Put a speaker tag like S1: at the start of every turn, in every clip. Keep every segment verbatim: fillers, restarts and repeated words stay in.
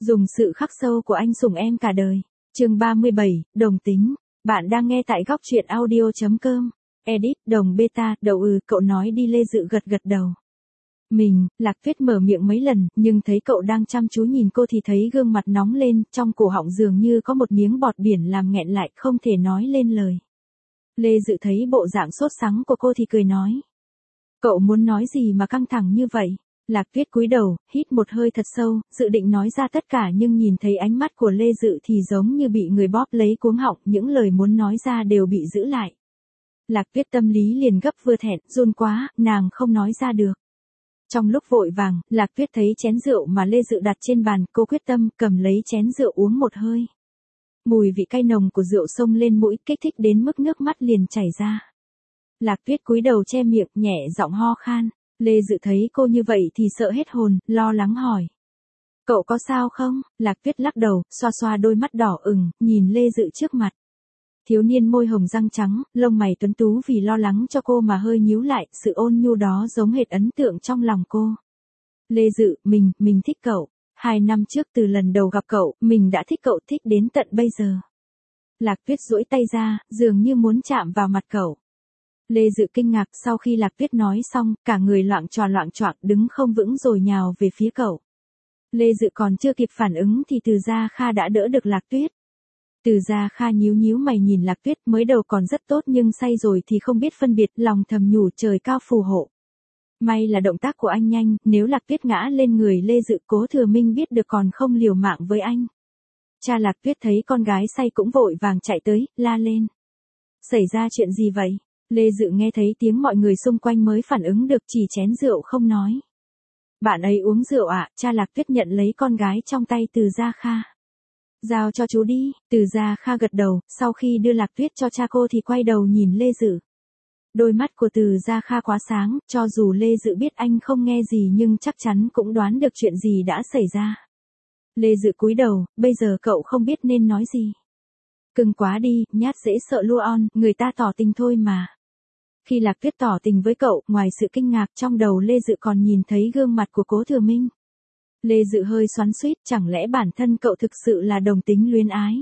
S1: Dùng sự khắc sâu của anh sủng em cả đời. Chương ba mươi bảy, đồng tính. Bạn đang nghe tại góc truyện audio chấm com. Edit, đồng beta, đầu ừ, cậu nói đi. Lê Dự gật gật đầu. Mình, Lạc Tuyết mở miệng mấy lần, nhưng thấy cậu đang chăm chú nhìn cô thì thấy gương mặt nóng lên, trong cổ họng dường như có một miếng bọt biển làm nghẹn lại, không thể nói lên lời. Lê Dự thấy bộ dạng sốt sắng của cô thì cười nói. Cậu muốn nói gì mà căng thẳng như vậy? Lạc Tuyết cúi đầu, hít một hơi thật sâu, dự định nói ra tất cả nhưng nhìn thấy ánh mắt của Lê Dự thì giống như bị người bóp lấy cuống họng, những lời muốn nói ra đều bị giữ lại. Lạc Tuyết tâm lý liền gấp vừa thẹn, run quá, nàng không nói ra được. Trong lúc vội vàng, Lạc Tuyết thấy chén rượu mà Lê Dự đặt trên bàn, cô quyết tâm cầm lấy chén rượu uống một hơi. Mùi vị cay nồng của rượu xông lên mũi, kích thích đến mức nước mắt liền chảy ra. Lạc Tuyết cúi đầu che miệng, nhẹ giọng ho khan. Lê Dự thấy cô như vậy thì sợ hết hồn, lo lắng hỏi. Cậu có sao không? Lạc Tuyết lắc đầu, xoa xoa đôi mắt đỏ ửng, nhìn Lê Dự trước mặt. Thiếu niên môi hồng răng trắng, lông mày tuấn tú vì lo lắng cho cô mà hơi nhíu lại, sự ôn nhu đó giống hệt ấn tượng trong lòng cô. Lê Dự, mình, mình thích cậu. Hai năm trước từ lần đầu gặp cậu, mình đã thích cậu, thích đến tận bây giờ. Lạc Tuyết duỗi tay ra, dường như muốn chạm vào mặt cậu. Lê Dự kinh ngạc, sau khi Lạc Tuyết nói xong, cả người loạng choạng loạng choạng đứng không vững rồi nhào về phía cậu. Lê Dự còn chưa kịp phản ứng thì Từ Gia Kha đã đỡ được Lạc Tuyết. Từ Gia Kha nhíu nhíu mày nhìn Lạc Tuyết, mới đầu còn rất tốt nhưng say rồi thì không biết phân biệt, lòng thầm nhủ trời cao phù hộ. May là động tác của anh nhanh, nếu Lạc Tuyết ngã lên người Lê Dự, Cố Thừa Minh biết được còn không liều mạng với anh. Cha Lạc Tuyết thấy con gái say cũng vội vàng chạy tới, la lên. Xảy ra chuyện gì vậy? Lê Dự nghe thấy tiếng mọi người xung quanh mới phản ứng được, chỉ chén rượu không nói. Bạn ấy uống rượu ạ, à? Cha Lạc Tuyết nhận lấy con gái trong tay Từ Gia Kha. Giao cho chú đi. Từ Gia Kha gật đầu, sau khi đưa Lạc Tuyết cho cha cô thì quay đầu nhìn Lê Dự. Đôi mắt của Từ Gia Kha quá sáng, cho dù Lê Dự biết anh không nghe gì nhưng chắc chắn cũng đoán được chuyện gì đã xảy ra. Lê Dự cúi đầu, bây giờ cậu không biết nên nói gì. Cưng quá đi, nhát dễ sợ lua on, người ta tỏ tình thôi mà. Khi Lạc Tuyết tỏ tình với cậu, ngoài sự kinh ngạc trong đầu Lê Dự còn nhìn thấy gương mặt của Cố Thừa Minh. Lê Dự hơi xoắn xuýt, chẳng lẽ bản thân cậu thực sự là đồng tính luyến ái?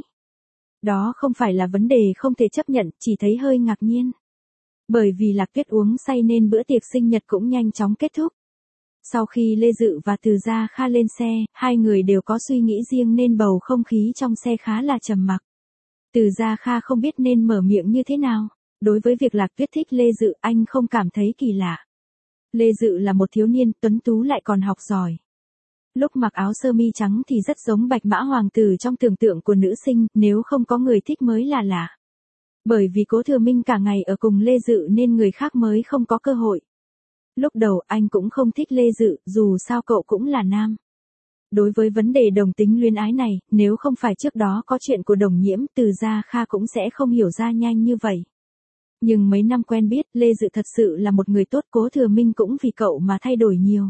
S1: Đó không phải là vấn đề không thể chấp nhận, chỉ thấy hơi ngạc nhiên. Bởi vì Lạc Tuyết uống say nên bữa tiệc sinh nhật cũng nhanh chóng kết thúc. Sau khi Lê Dự và Từ Gia Kha lên xe, hai người đều có suy nghĩ riêng nên bầu không khí trong xe khá là trầm mặc. Từ Gia Kha không biết nên mở miệng như thế nào. Đối với việc Lạc Tuyết thích Lê Dự, anh không cảm thấy kỳ lạ. Lê Dự là một thiếu niên tuấn tú lại còn học giỏi. Lúc mặc áo sơ mi trắng thì rất giống Bạch Mã Hoàng tử trong tưởng tượng của nữ sinh, nếu không có người thích mới là lạ. Bởi vì Cố Thừa Minh cả ngày ở cùng Lê Dự nên người khác mới không có cơ hội. Lúc đầu anh cũng không thích Lê Dự, dù sao cậu cũng là nam. Đối với vấn đề đồng tính luyến ái này, nếu không phải trước đó có chuyện của Đồng Nhiễm, Từ Gia Kha cũng sẽ không hiểu ra nhanh như vậy. Nhưng mấy năm quen biết, Lê Dự thật sự là một người tốt, Cố Thừa Minh cũng vì cậu mà thay đổi nhiều.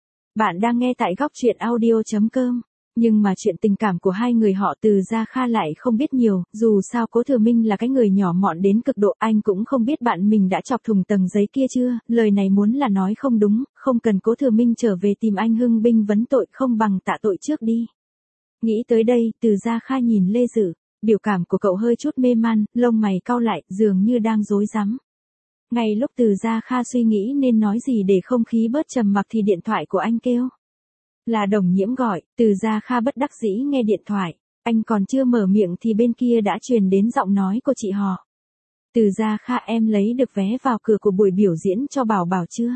S1: Bạn đang nghe tại góc truyện audio chấm com. Nhưng mà chuyện tình cảm của hai người họ Từ Gia Kha lại không biết nhiều, dù sao Cố Thừa Minh là cái người nhỏ mọn đến cực độ, anh cũng không biết bạn mình đã chọc thủng tầng giấy kia chưa, lời này muốn là nói không đúng, không cần Cố Thừa Minh trở về tìm anh hưng binh vấn tội, không bằng tạ tội trước đi. Nghĩ tới đây, Từ Gia Kha nhìn Lê Dự, biểu cảm của cậu hơi chút mê man, lông mày cau lại, dường như đang rối rắm. Ngay lúc Từ Gia Kha suy nghĩ nên nói gì để không khí bớt trầm mặc thì điện thoại của anh kêu. Là Đồng Nhiễm gọi. Từ Gia Kha bất đắc dĩ nghe điện thoại, anh còn chưa mở miệng thì bên kia đã truyền đến giọng nói của chị họ. Từ Gia Kha, em lấy được vé vào cửa của buổi biểu diễn cho Bảo Bảo chưa?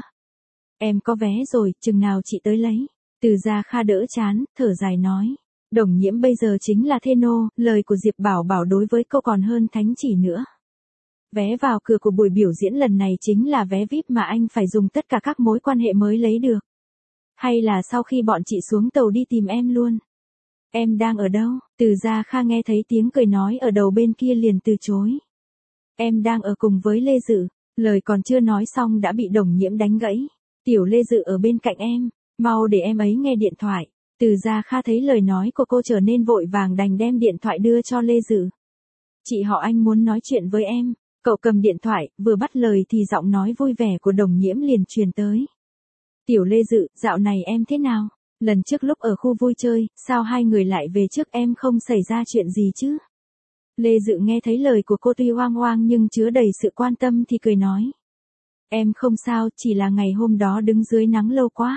S1: Em có vé rồi, chừng nào chị tới lấy? Từ Gia Kha đỡ chán, thở dài nói. Đồng Nhiễm bây giờ chính là thê nô, lời của Diệp Bảo Bảo đối với cô còn hơn thánh chỉ nữa. Vé vào cửa của buổi biểu diễn lần này chính là vé vi ai pi mà anh phải dùng tất cả các mối quan hệ mới lấy được. Hay là sau khi bọn chị xuống tàu đi tìm em luôn? Em đang ở đâu? Từ Gia Kha nghe thấy tiếng cười nói ở đầu bên kia liền từ chối. Em đang ở cùng với Lê Dự. Lời còn chưa nói xong đã bị Đồng Nhiễm đánh gãy. Tiểu Lê Dự ở bên cạnh em, mau để em ấy nghe điện thoại. Từ Gia Kha thấy lời nói của cô trở nên vội vàng đành đem điện thoại đưa cho Lê Dự. Chị họ anh muốn nói chuyện với em. Cậu cầm điện thoại, vừa bắt lời thì giọng nói vui vẻ của Đồng Nhiễm liền truyền tới. Tiểu Lê Dự, dạo này em thế nào? Lần trước lúc ở khu vui chơi, sao hai người lại về trước em không xảy ra chuyện gì chứ? Lê Dự nghe thấy lời của cô tuy hoang hoang nhưng chứa đầy sự quan tâm thì cười nói. Em không sao, chỉ là ngày hôm đó đứng dưới nắng lâu quá.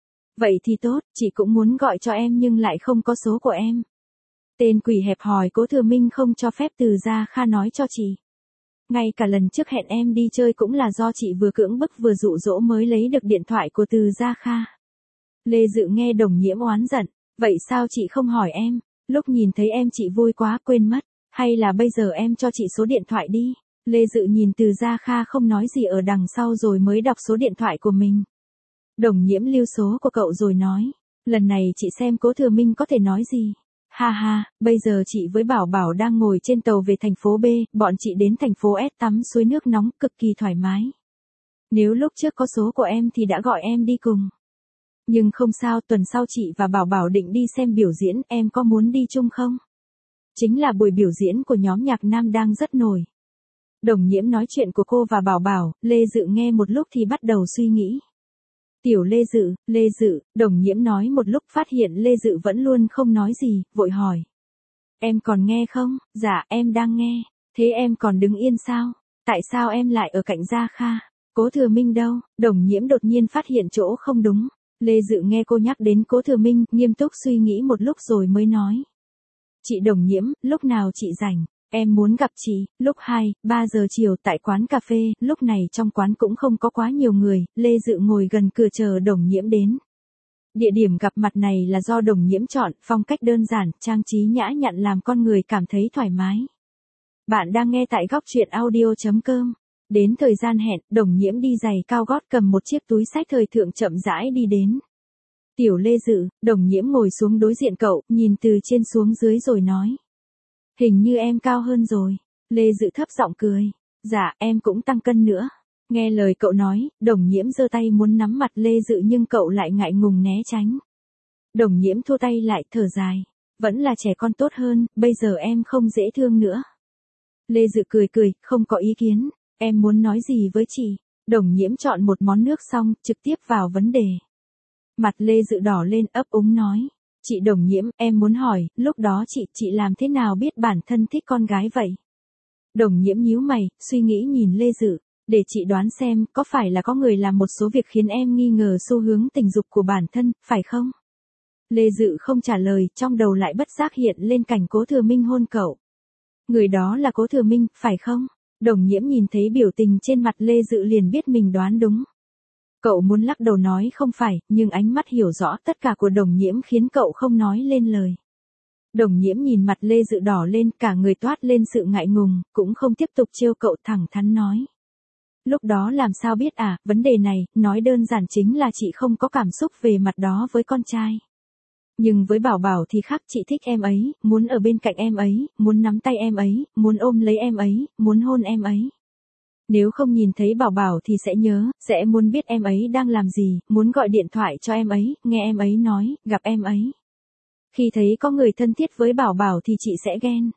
S1: Vậy thì tốt, chị cũng muốn gọi cho em nhưng lại không có số của em. Tên quỷ hẹp hòi Cố Thừa Minh không cho phép Từ Gia Kha nói cho chị. Ngay cả lần trước hẹn em đi chơi cũng là do chị vừa cưỡng bức vừa dụ dỗ mới lấy được điện thoại của Từ Gia Kha. Lê Dự nghe Đồng Nhiễm oán giận. Vậy sao chị không hỏi em? Lúc nhìn thấy em chị vui quá quên mất. Hay là bây giờ em cho chị số điện thoại đi. Lê Dự nhìn Từ Gia Kha không nói gì ở đằng sau rồi mới đọc số điện thoại của mình. Đồng Nhiễm lưu số của cậu rồi nói. Lần này chị xem Cố Thừa Minh có thể nói gì. Ha ha, bây giờ chị với Bảo Bảo đang ngồi trên tàu về thành phố B, bọn chị đến thành phố S tắm suối nước nóng cực kỳ thoải mái. Nếu lúc trước có số của em thì đã gọi em đi cùng. Nhưng không sao, tuần sau chị và Bảo Bảo định đi xem biểu diễn, em có muốn đi chung không? Chính là buổi biểu diễn của nhóm nhạc nam đang rất nổi. Đồng Nhiễm nói chuyện của cô và Bảo Bảo, Lê Dự nghe một lúc thì bắt đầu suy nghĩ. Tiểu Lê Dự, Lê Dự, Đồng Nhiễm nói một lúc phát hiện Lê Dự vẫn luôn không nói gì, vội hỏi. Em còn nghe không? Dạ, em đang nghe. Thế em còn đứng yên sao? Tại sao em lại ở cạnh Gia Kha? Cố Thừa Minh đâu? Đồng Nhiễm đột nhiên phát hiện chỗ không đúng. Lê Dự nghe cô nhắc đến Cố Thừa Minh, nghiêm túc suy nghĩ một lúc rồi mới nói. Chị Đồng Nhiễm, lúc nào chị rảnh? Em muốn gặp chị, lúc hai, ba giờ chiều tại quán cà phê, lúc này trong quán cũng không có quá nhiều người, Lê Dự ngồi gần cửa chờ Đồng Nhiễm đến. Địa điểm gặp mặt này là do Đồng Nhiễm chọn, phong cách đơn giản, trang trí nhã nhặn làm con người cảm thấy thoải mái. Bạn đang nghe tại góc truyện audio chấm com. Đến thời gian hẹn, Đồng Nhiễm đi giày cao gót cầm một chiếc túi xách thời thượng chậm rãi đi đến. Tiểu Lê Dự, Đồng Nhiễm ngồi xuống đối diện cậu, nhìn từ trên xuống dưới rồi nói. Hình như em cao hơn rồi. Lê Dự thấp giọng cười. Dạ, em cũng tăng cân nữa. Nghe lời cậu nói, Đồng Nhiễm giơ tay muốn nắm mặt Lê Dự nhưng cậu lại ngại ngùng né tránh. Đồng Nhiễm thua tay lại, thở dài. Vẫn là trẻ con tốt hơn, bây giờ em không dễ thương nữa. Lê Dự cười cười, không có ý kiến. Em muốn nói gì với chị? Đồng Nhiễm chọn một món nước xong, trực tiếp vào vấn đề. Mặt Lê Dự đỏ lên ấp úng nói. Chị Đồng Nhiễm, em muốn hỏi, lúc đó chị, chị làm thế nào biết bản thân thích con gái vậy? Đồng Nhiễm nhíu mày, suy nghĩ nhìn Lê Dự. Để chị đoán xem, có phải là có người làm một số việc khiến em nghi ngờ xu hướng tình dục của bản thân, phải không? Lê Dự không trả lời, trong đầu lại bất giác hiện lên cảnh Cố Thừa Minh hôn cậu. Người đó là Cố Thừa Minh, phải không? Đồng Nhiễm nhìn thấy biểu tình trên mặt Lê Dự liền biết mình đoán đúng. Cậu muốn lắc đầu nói không phải, nhưng ánh mắt hiểu rõ tất cả của Đồng Nhiễm khiến cậu không nói lên lời. Đồng Nhiễm nhìn mặt Lê Dự đỏ lên, cả người toát lên sự ngại ngùng, cũng không tiếp tục trêu cậu, thẳng thắn nói. Lúc đó làm sao biết à, vấn đề này, nói đơn giản chính là chị không có cảm xúc về mặt đó với con trai. Nhưng với Bảo Bảo thì khác, chị thích em ấy, muốn ở bên cạnh em ấy, muốn nắm tay em ấy, muốn ôm lấy em ấy, muốn hôn em ấy. Nếu không nhìn thấy Bảo Bảo thì sẽ nhớ, sẽ muốn biết em ấy đang làm gì, muốn gọi điện thoại cho em ấy, nghe em ấy nói, gặp em ấy. Khi thấy có người thân thiết với Bảo Bảo thì chị sẽ ghen.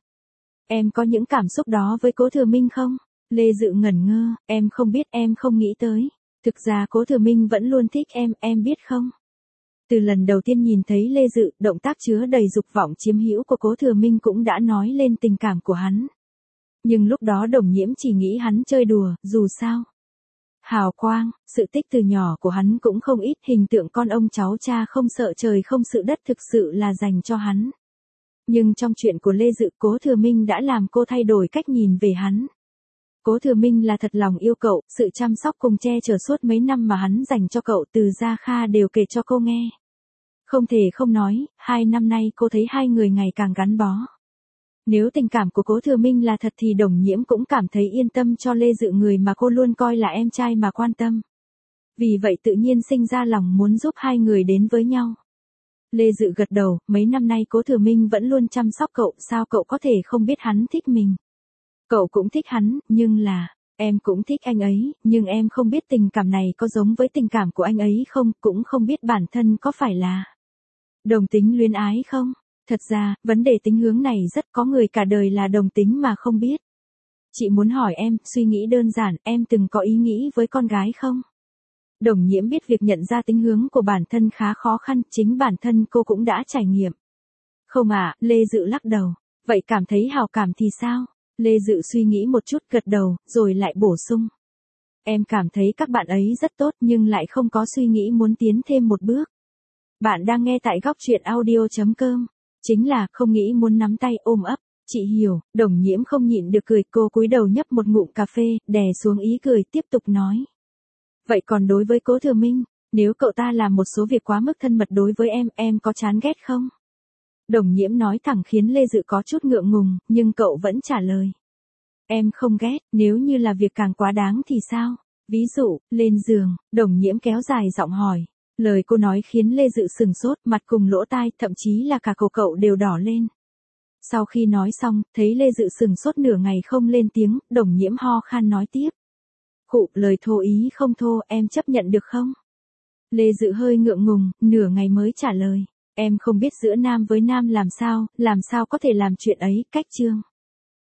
S1: Em có những cảm xúc đó với Cố Thừa Minh không? Lê Dự ngẩn ngơ, em không biết, em không nghĩ tới. Thực ra Cố Thừa Minh vẫn luôn thích em, em biết không? Từ lần đầu tiên nhìn thấy Lê Dự, động tác chứa đầy dục vọng chiếm hữu của Cố Thừa Minh cũng đã nói lên tình cảm của hắn. Nhưng lúc đó Đồng Nhiễm chỉ nghĩ hắn chơi đùa, dù sao. Hào quang, sự tích từ nhỏ của hắn cũng không ít, hình tượng con ông cháu cha không sợ trời không sợ đất thực sự là dành cho hắn. Nhưng trong chuyện của Lê Dự, Cố Thừa Minh đã làm cô thay đổi cách nhìn về hắn. Cố Thừa Minh là thật lòng yêu cậu, sự chăm sóc cùng che chở suốt mấy năm mà hắn dành cho cậu Từ Gia Kha đều kể cho cô nghe. Không thể không nói, hai năm nay cô thấy hai người ngày càng gắn bó. Nếu tình cảm của Cố Thừa Minh là thật thì Đồng Nhiễm cũng cảm thấy yên tâm cho Lê Dự, người mà cô luôn coi là em trai mà quan tâm. Vì vậy tự nhiên sinh ra lòng muốn giúp hai người đến với nhau. Lê Dự gật đầu, mấy năm nay Cố Thừa Minh vẫn luôn chăm sóc cậu, sao cậu có thể không biết hắn thích mình. Cậu cũng thích hắn, nhưng là, em cũng thích anh ấy, nhưng em không biết tình cảm này có giống với tình cảm của anh ấy không, cũng không biết bản thân có phải là đồng tính luyến ái không. Thật ra, vấn đề tính hướng này rất có người cả đời là đồng tính mà không biết. Chị muốn hỏi em, suy nghĩ đơn giản, em từng có ý nghĩ với con gái không? Đồng Nhiễm biết việc nhận ra tính hướng của bản thân khá khó khăn, chính bản thân cô cũng đã trải nghiệm. Không à, Lê Dự lắc đầu. Vậy cảm thấy hào cảm thì sao? Lê Dự suy nghĩ một chút gật đầu, rồi lại bổ sung. Em cảm thấy các bạn ấy rất tốt nhưng lại không có suy nghĩ muốn tiến thêm một bước. Bạn đang nghe tại góc truyện audio chấm com. Chính là không nghĩ muốn nắm tay ôm ấp. Chị hiểu, Đồng Nhiễm không nhịn được cười, cô cúi đầu nhấp một ngụm cà phê, đè xuống ý cười tiếp tục nói. Vậy còn đối với Cố Thừa Minh, nếu cậu ta làm một số việc quá mức thân mật đối với em, em có chán ghét không? Đồng Nhiễm nói thẳng khiến Lê Dự có chút ngượng ngùng, nhưng cậu vẫn trả lời. Em không ghét, nếu như là việc càng quá đáng thì sao? Ví dụ, lên giường, Đồng Nhiễm kéo dài giọng hỏi. Lời cô nói khiến Lê Dự sừng sốt, mặt cùng lỗ tai, thậm chí là cả cổ cậu đều đỏ lên. Sau khi nói xong, thấy Lê Dự sừng sốt nửa ngày không lên tiếng, Đồng Nhiễm ho khan nói tiếp. Khụ, lời thô ý không thô, em chấp nhận được không? Lê Dự hơi ngượng ngùng, nửa ngày mới trả lời. Em không biết giữa nam với nam làm sao, làm sao có thể làm chuyện ấy, cách chương.